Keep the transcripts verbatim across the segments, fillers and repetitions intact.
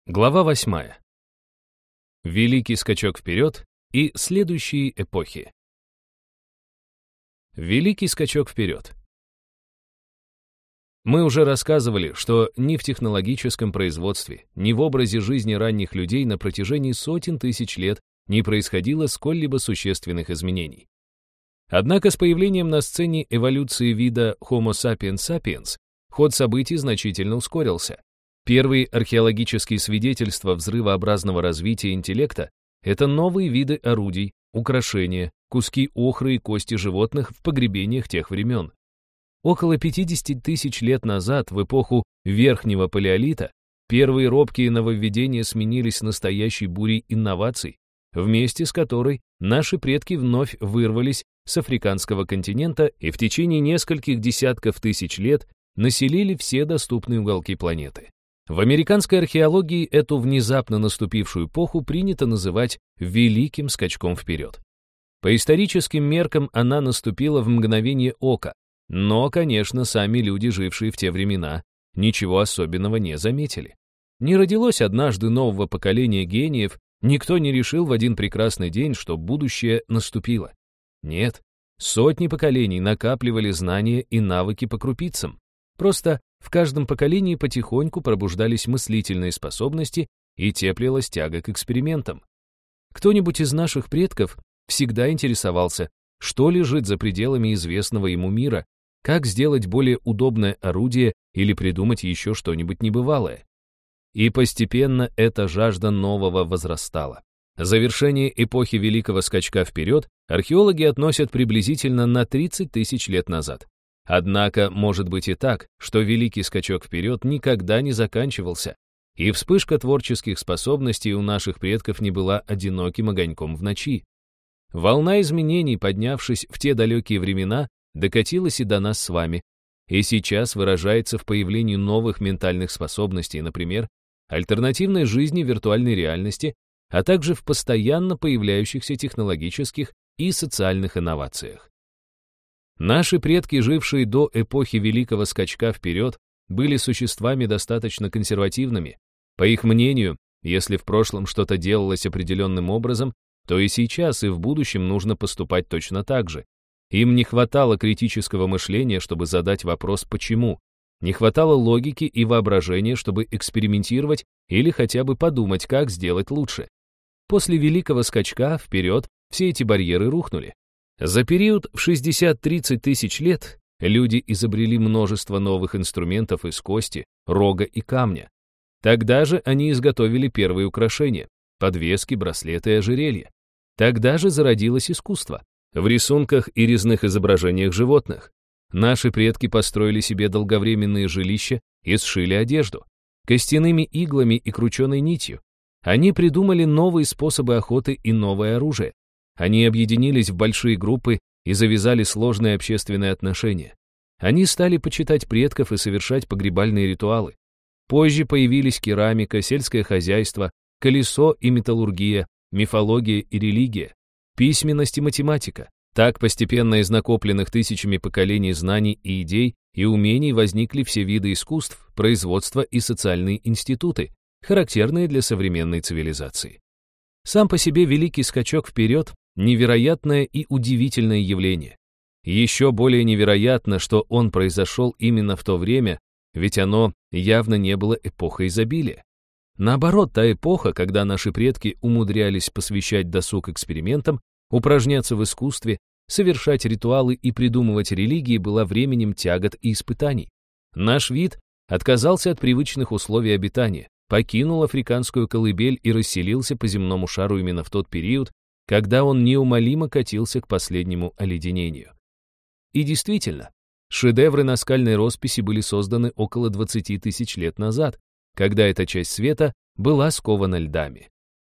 Глава восьмая. Великий скачок вперед и следующие эпохи. Великий скачок вперед. Мы уже рассказывали, что ни в технологическом производстве, ни в образе жизни ранних людей на протяжении сотен тысяч лет не происходило сколь-либо существенных изменений. Однако с появлением на сцене эволюции вида Homo sapiens sapiens ход событий значительно ускорился. Первые археологические свидетельства взрывообразного развития интеллекта — это новые виды орудий, украшения, куски охры и кости животных в погребениях тех времен. Около пятидесяти тысяч лет назад, в эпоху Верхнего Палеолита, первые робкие нововведения сменились настоящей бурей инноваций, вместе с которой наши предки вновь вырвались с африканского континента и в течение нескольких десятков тысяч лет населили все доступные уголки планеты. В американской археологии эту внезапно наступившую эпоху принято называть «великим скачком вперед». По историческим меркам она наступила в мгновение ока, но, конечно, сами люди, жившие в те времена, ничего особенного не заметили. Не родилось однажды нового поколения гениев, никто не решил в один прекрасный день, что будущее наступило. Нет, сотни поколений накапливали знания и навыки по крупицам. Просто в каждом поколении потихоньку пробуждались мыслительные способности и теплилась тяга к экспериментам. Кто-нибудь из наших предков всегда интересовался, что лежит за пределами известного ему мира, как сделать более удобное орудие или придумать еще что-нибудь небывалое. И постепенно эта жажда нового возрастала. Завершение эпохи Великого скачка вперед археологи относят приблизительно на тридцать тысяч лет назад. Однако может быть и так, что Великий скачок вперед никогда не заканчивался, и вспышка творческих способностей у наших предков не была одиноким огоньком в ночи. Волна изменений, поднявшись в те далекие времена, докатилась и до нас с вами, и сейчас выражается в появлении новых ментальных способностей, например, альтернативной жизни виртуальной реальности, а также в постоянно появляющихся технологических и социальных инновациях. Наши предки, жившие до эпохи Великого скачка вперед, были существами достаточно консервативными. По их мнению, если в прошлом что-то делалось определенным образом, то и сейчас, и в будущем нужно поступать точно так же. Им не хватало критического мышления, чтобы задать вопрос «почему?». Не хватало логики и воображения, чтобы экспериментировать или хотя бы подумать, как сделать лучше. После Великого скачка вперед все эти барьеры рухнули. За период в шестьдесят-тридцать тысяч лет люди изобрели множество новых инструментов из кости, рога и камня. Тогда же они изготовили первые украшения — подвески, браслеты и ожерелья. Тогда же зародилось искусство в рисунках и резных изображениях животных. Наши предки построили себе долговременные жилища и сшили одежду. Костяными иглами и крученой нитью. Они придумали новые способы охоты и новое оружие. Они объединились в большие группы и завязали сложные общественные отношения. Они стали почитать предков и совершать погребальные ритуалы. Позже появились керамика, сельское хозяйство, колесо и металлургия, мифология и религия, письменность и математика. Так постепенно из накопленных тысячами поколений знаний и идей и умений возникли все виды искусств, производства и социальные институты, характерные для современной цивилизации. Сам по себе великий скачок вперед — невероятное и удивительное явление. Еще более невероятно, что он произошел именно в то время, ведь оно явно не было эпохой изобилия. Наоборот, та эпоха, когда наши предки умудрялись посвящать досуг экспериментам, упражняться в искусстве, совершать ритуалы и придумывать религии, была временем тягот и испытаний. Наш вид отказался от привычных условий обитания, покинул африканскую колыбель и расселился по земному шару именно в тот период, когда он неумолимо катился к последнему оледенению. И действительно, шедевры наскальной росписи были созданы около двадцати тысяч лет назад, когда эта часть света была скована льдами.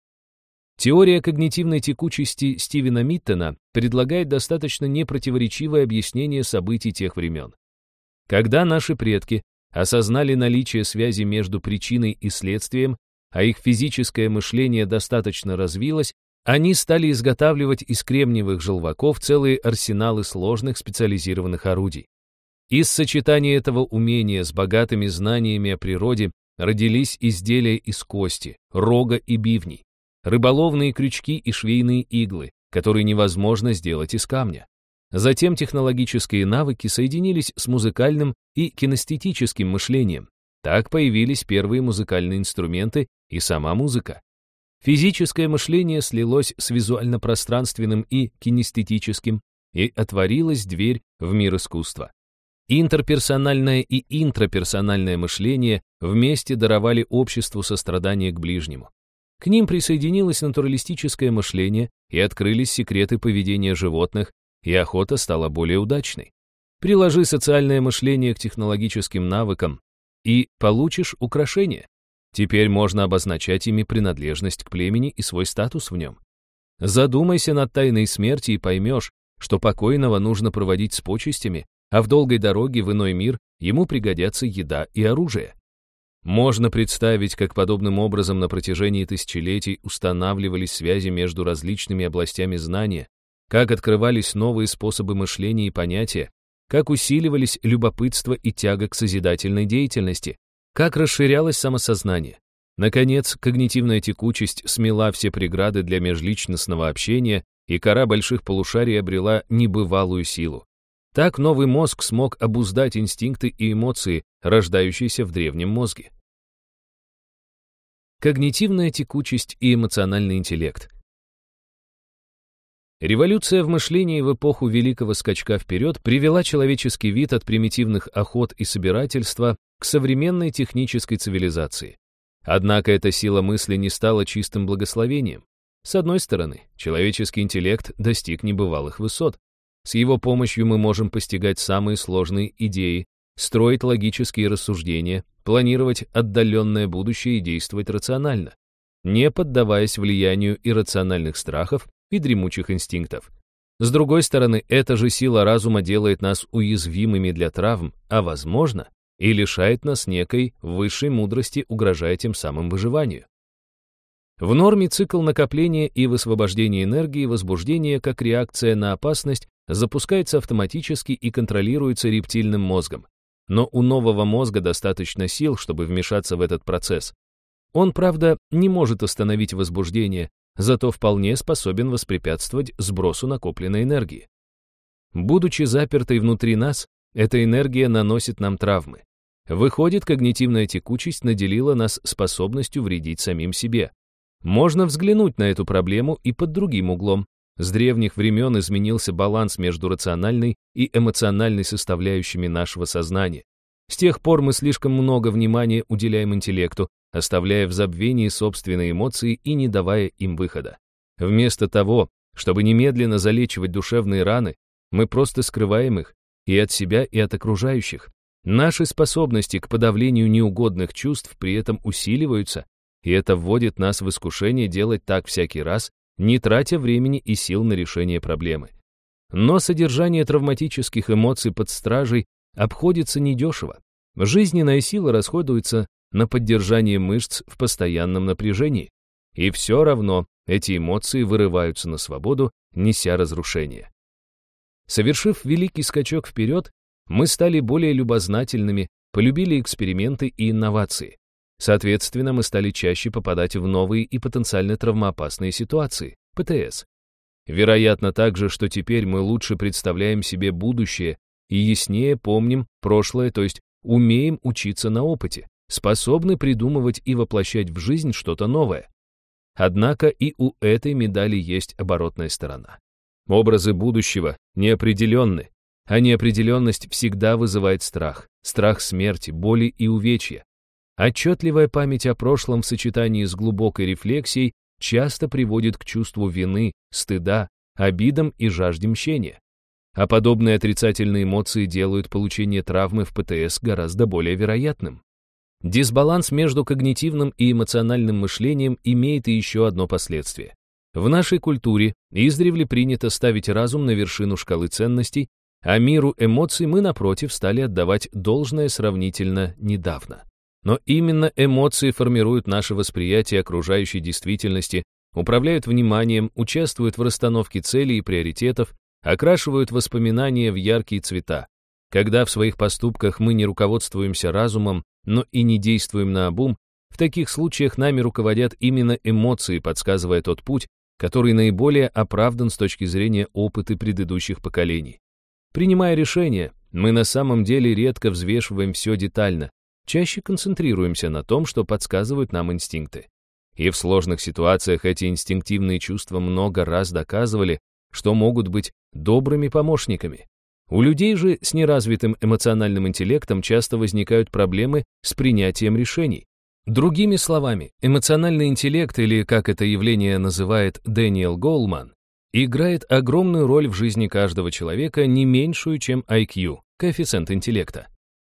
Теория когнитивной текучести Стивена Миттена предлагает достаточно непротиворечивое объяснение событий тех времен. Когда наши предки осознали наличие связи между причиной и следствием, а их физическое мышление достаточно развилось, они стали изготавливать из кремниевых желваков целые арсеналы сложных специализированных орудий. Из сочетания этого умения с богатыми знаниями о природе родились изделия из кости, рога и бивней, рыболовные крючки и швейные иглы, которые невозможно сделать из камня. Затем технологические навыки соединились с музыкальным и кинестетическим мышлением. Так появились первые музыкальные инструменты и сама музыка. Физическое мышление слилось с визуально-пространственным и кинестетическим, и отворилась дверь в мир искусства. Интерперсональное и интраперсональное мышление вместе даровали обществу сострадание к ближнему. К ним присоединилось натуралистическое мышление, и открылись секреты поведения животных, и охота стала более удачной. Приложи социальное мышление к технологическим навыкам, и получишь украшения. Теперь можно обозначать ими принадлежность к племени и свой статус в нем. Задумайся над тайной смерти и поймешь, что покойного нужно проводить с почестями, а в долгой дороге в иной мир ему пригодятся еда и оружие. Можно представить, как подобным образом на протяжении тысячелетий устанавливались связи между различными областями знания, как открывались новые способы мышления и понятия, как усиливались любопытство и тяга к созидательной деятельности, как расширялось самосознание. Наконец, когнитивная текучесть смела все преграды для межличностного общения, и кора больших полушарий обрела небывалую силу. Так новый мозг смог обуздать инстинкты и эмоции, рождающиеся в древнем мозге. Когнитивная текучесть и эмоциональный интеллект. Революция в мышлении в эпоху великого скачка вперед привела человеческий вид от примитивных охот и собирательства к современной технической цивилизации. Однако эта сила мысли не стала чистым благословением. С одной стороны, человеческий интеллект достиг небывалых высот. С его помощью мы можем постигать самые сложные идеи, строить логические рассуждения, планировать отдаленное будущее и действовать рационально, не поддаваясь влиянию иррациональных страхов и дремучих инстинктов. С другой стороны, эта же сила разума делает нас уязвимыми для травм, а возможно, и лишает нас некой высшей мудрости, угрожая тем самым выживанию. В норме цикл накопления и высвобождения энергии и возбуждения как реакция на опасность запускается автоматически и контролируется рептильным мозгом. Но у нового мозга достаточно сил, чтобы вмешаться в этот процесс. Он, правда, не может остановить возбуждение, зато вполне способен воспрепятствовать сбросу накопленной энергии. Будучи запертой внутри нас, эта энергия наносит нам травмы. Выходит, когнитивная текучесть наделила нас способностью вредить самим себе. Можно взглянуть на эту проблему и под другим углом. С древних времен изменился баланс между рациональной и эмоциональной составляющими нашего сознания. С тех пор мы слишком много внимания уделяем интеллекту, оставляя в забвении собственные эмоции и не давая им выхода. Вместо того, чтобы немедленно залечивать душевные раны, мы просто скрываем их и от себя, и от окружающих. Наши способности к подавлению неугодных чувств при этом усиливаются, и это вводит нас в искушение делать так всякий раз, не тратя времени и сил на решение проблемы. Но содержание травматических эмоций под стражей обходится недешево. Жизненная сила расходуется на поддержание мышц в постоянном напряжении, и все равно эти эмоции вырываются на свободу, неся разрушение. Совершив великий скачок вперед, мы стали более любознательными, полюбили эксперименты и инновации. Соответственно, мы стали чаще попадать в новые и потенциально травмоопасные ситуации, пэ тэ эс. Вероятно также, что теперь мы лучше представляем себе будущее и яснее помним прошлое, то есть умеем учиться на опыте, способны придумывать и воплощать в жизнь что-то новое. Однако и у этой медали есть оборотная сторона. Образы будущего неопределенны, а неопределенность всегда вызывает страх, страх смерти, боли и увечья. Отчетливая память о прошлом в сочетании с глубокой рефлексией часто приводит к чувству вины, стыда, обидам и жажде мщения. А подобные отрицательные эмоции делают получение травмы в пэ тэ эс гораздо более вероятным. Дисбаланс между когнитивным и эмоциональным мышлением имеет и еще одно последствие. В нашей культуре издревле принято ставить разум на вершину шкалы ценностей, а миру эмоций мы, напротив, стали отдавать должное сравнительно недавно. Но именно эмоции формируют наше восприятие окружающей действительности, управляют вниманием, участвуют в расстановке целей и приоритетов, окрашивают воспоминания в яркие цвета. Когда в своих поступках мы не руководствуемся разумом, но и не действуем наобум, в таких случаях нами руководят именно эмоции, подсказывая тот путь, который наиболее оправдан с точки зрения опыта предыдущих поколений. Принимая решения, мы на самом деле редко взвешиваем все детально, чаще концентрируемся на том, что подсказывают нам инстинкты. И в сложных ситуациях эти инстинктивные чувства много раз доказывали, что могут быть добрыми помощниками. У людей же с неразвитым эмоциональным интеллектом часто возникают проблемы с принятием решений. Другими словами, эмоциональный интеллект, или как это явление называет Дэниел Голман, играет огромную роль в жизни каждого человека, не меньшую, чем ай кью, коэффициент интеллекта.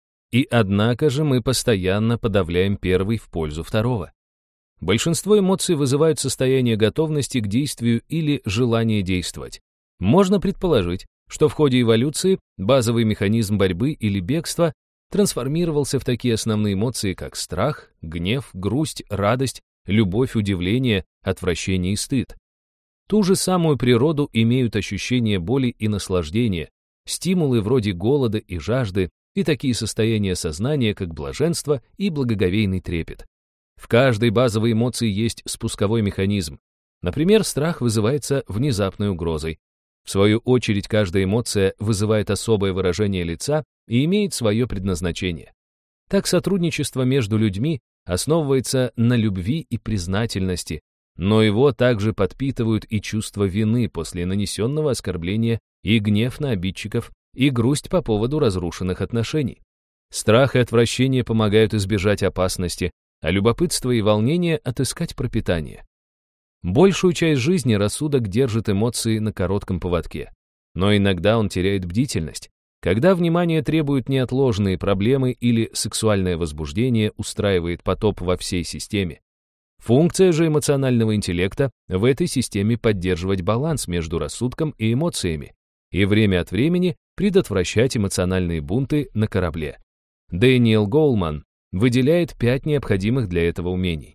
И однако же мы постоянно подавляем первый в пользу второго. Большинство эмоций вызывают состояние готовности к действию или желание действовать. Можно предположить, что в ходе эволюции базовый механизм борьбы или бегства трансформировался в такие основные эмоции, как страх, гнев, грусть, радость, любовь, удивление, отвращение и стыд. Ту же самую природу имеют ощущения боли и наслаждения, стимулы вроде голода и жажды, и такие состояния сознания, как блаженство и благоговейный трепет. В каждой базовой эмоции есть спусковой механизм. Например, страх вызывается внезапной угрозой. В свою очередь, каждая эмоция вызывает особое выражение лица и имеет свое предназначение. Так сотрудничество между людьми основывается на любви и признательности, но его также подпитывают и чувство вины после нанесенного оскорбления, и гнев на обидчиков, и грусть по поводу разрушенных отношений. Страх и отвращение помогают избежать опасности, а любопытство и волнение отыскать пропитание. Большую часть жизни рассудок держит эмоции на коротком поводке, но иногда он теряет бдительность, когда внимание требует неотложные проблемы или сексуальное возбуждение устраивает потоп во всей системе. Функция же эмоционального интеллекта в этой системе поддерживать баланс между рассудком и эмоциями и время от времени предотвращать эмоциональные бунты на корабле. Дэниел Голман выделяет пять необходимых для этого умений.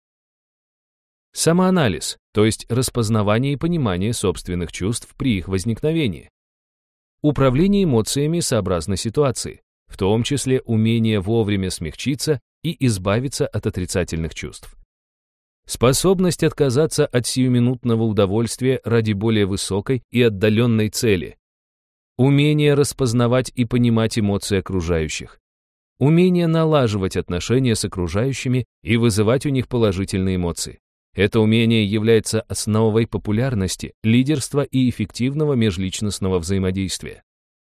Самоанализ, то есть распознавание и понимание собственных чувств при их возникновении. Управление эмоциями сообразно ситуации, в том числе умение вовремя смягчиться и избавиться от отрицательных чувств. Способность отказаться от сиюминутного удовольствия ради более высокой и отдаленной цели. Умение распознавать и понимать эмоции окружающих. Умение налаживать отношения с окружающими и вызывать у них положительные эмоции. Это умение является основой популярности, лидерства и эффективного межличностного взаимодействия.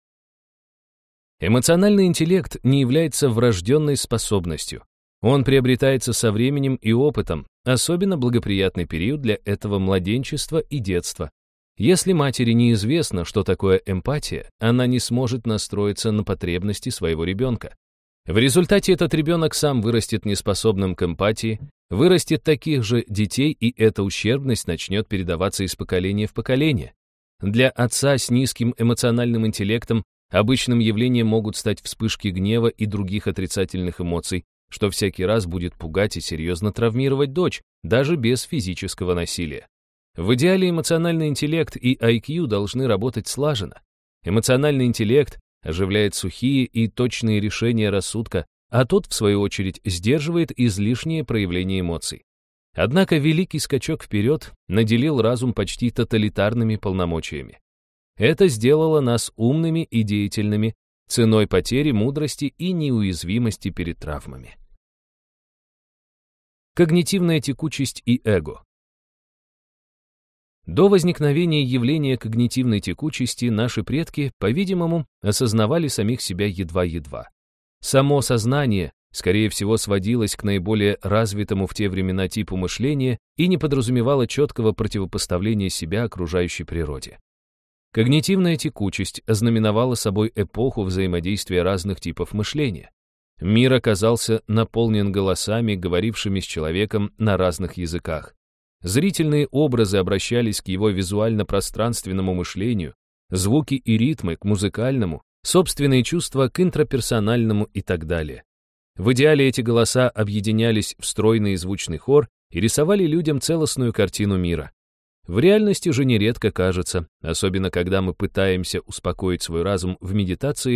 Эмоциональный интеллект не является врожденной способностью. Он приобретается со временем и опытом, особенно благоприятный период для этого младенчества и детства. Если матери неизвестно, что такое эмпатия, она не сможет настроиться на потребности своего ребенка. В результате этот ребенок сам вырастет неспособным к эмпатии, вырастет таких же детей, и эта ущербность начнет передаваться из поколения в поколение. Для отца с низким эмоциональным интеллектом обычным явлением могут стать вспышки гнева и других отрицательных эмоций, что всякий раз будет пугать и серьезно травмировать дочь, даже без физического насилия. В идеале эмоциональный интеллект и ай кью должны работать слаженно. Эмоциональный интеллект оживляет сухие и точные решения рассудка, а тот, в свою очередь, сдерживает излишние проявления эмоций. Однако великий скачок вперед наделил разум почти тоталитарными полномочиями. Это сделало нас умными и деятельными, ценой потери мудрости и неуязвимости перед травмами. Когнитивная текучесть и эго. До возникновения явления когнитивной текучести наши предки, по-видимому, осознавали самих себя едва-едва. Само сознание, скорее всего, сводилось к наиболее развитому в те времена типу мышления и не подразумевало четкого противопоставления себя окружающей природе. Когнитивная текучесть ознаменовала собой эпоху взаимодействия разных типов мышления. Мир оказался наполнен голосами, говорившими с человеком на разных языках. Зрительные образы обращались к его визуально-пространственному мышлению, звуки и ритмы к музыкальному, собственные чувства к интраперсональному и так далее. В идеале эти голоса объединялись в стройный и звучный хор и рисовали людям целостную картину мира. В реальности же нередко кажется, особенно когда мы пытаемся успокоить свой разум в медитации,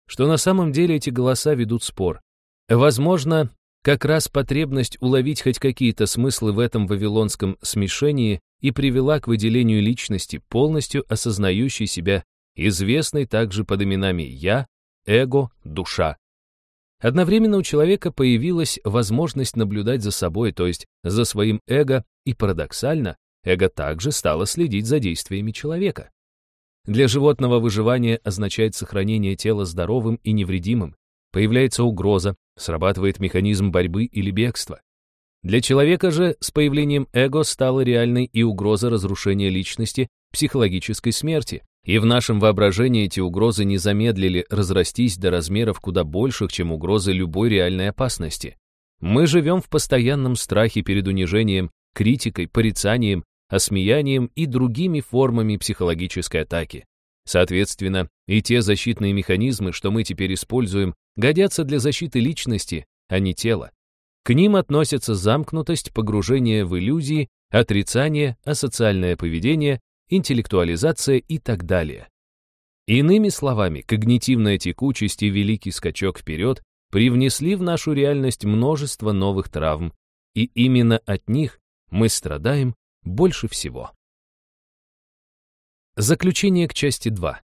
что на самом деле эти голоса ведут спор. Возможно, как раз потребность уловить хоть какие-то смыслы в этом вавилонском смешении и привела к выделению личности, полностью осознающей себя, известной также под именами «я», «эго», «душа». Одновременно у человека появилась возможность наблюдать за собой, то есть за своим эго, и парадоксально, эго также стало следить за действиями человека. Для животного выживание означает сохранение тела здоровым и невредимым. Появляется угроза, срабатывает механизм борьбы или бегства. Для человека же с появлением эго стала реальной и угроза разрушения личности, психологической смерти. И в нашем воображении эти угрозы не замедлили разрастись до размеров куда больших, чем угрозы любой реальной опасности. Мы живем в постоянном страхе перед унижением, критикой, порицанием, осмеянием и другими формами психологической атаки. Соответственно, и те защитные механизмы, что мы теперь используем, годятся для защиты личности, а не тела. К ним относятся замкнутость, погружение в иллюзии, отрицание, асоциальное поведение, интеллектуализация и так далее. Иными словами, когнитивная текучесть и великий скачок вперед привнесли в нашу реальность множество новых травм, и именно от них мы страдаем больше всего. Заключение к части два.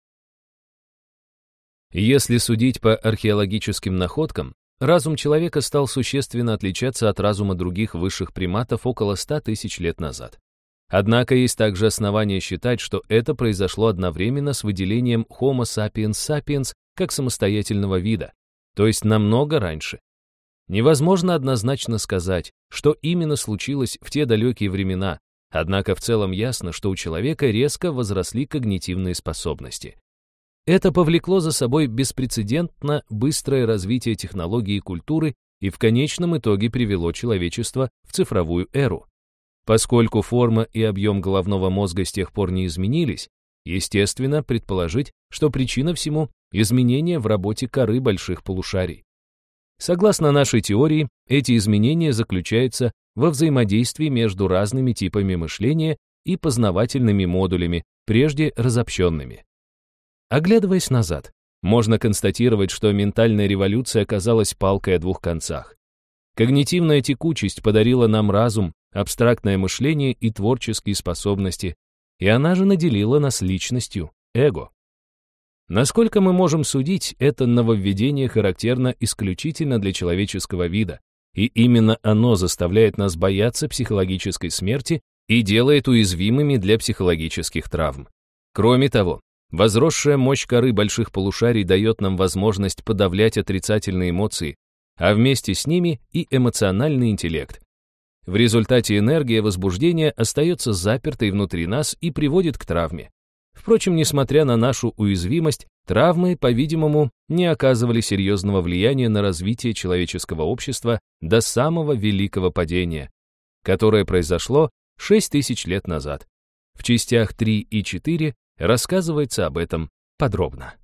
Если судить по археологическим находкам, разум человека стал существенно отличаться от разума других высших приматов около ста тысяч лет назад. Однако есть также основания считать, что это произошло одновременно с выделением Homo sapiens sapiens как самостоятельного вида, то есть намного раньше. Невозможно однозначно сказать, что именно случилось в те далекие времена, однако в целом ясно, что у человека резко возросли когнитивные способности. Это повлекло за собой беспрецедентно быстрое развитие технологий и культуры и в конечном итоге привело человечество в цифровую эру. Поскольку форма и объем головного мозга с тех пор не изменились, естественно предположить, что причина всему – изменения в работе коры больших полушарий. Согласно нашей теории, эти изменения заключаются во взаимодействии между разными типами мышления и познавательными модулями, прежде разобщенными. Оглядываясь назад, можно констатировать, что ментальная революция оказалась палкой о двух концах. Когнитивная текучесть подарила нам разум, абстрактное мышление и творческие способности, и она же наделила нас личностью, эго. Насколько мы можем судить, это нововведение характерно исключительно для человеческого вида, и именно оно заставляет нас бояться психологической смерти и делает уязвимыми для психологических травм. Кроме того, возросшая мощь коры больших полушарий дает нам возможность подавлять отрицательные эмоции, а вместе с ними и эмоциональный интеллект. В результате энергия возбуждения остается запертой внутри нас и приводит к травме. Впрочем, несмотря на нашу уязвимость, травмы, по-видимому, не оказывали серьезного влияния на развитие человеческого общества до самого Великого Падения, которое произошло шесть тысяч лет назад. В частях три и четыре рассказывается об этом подробно.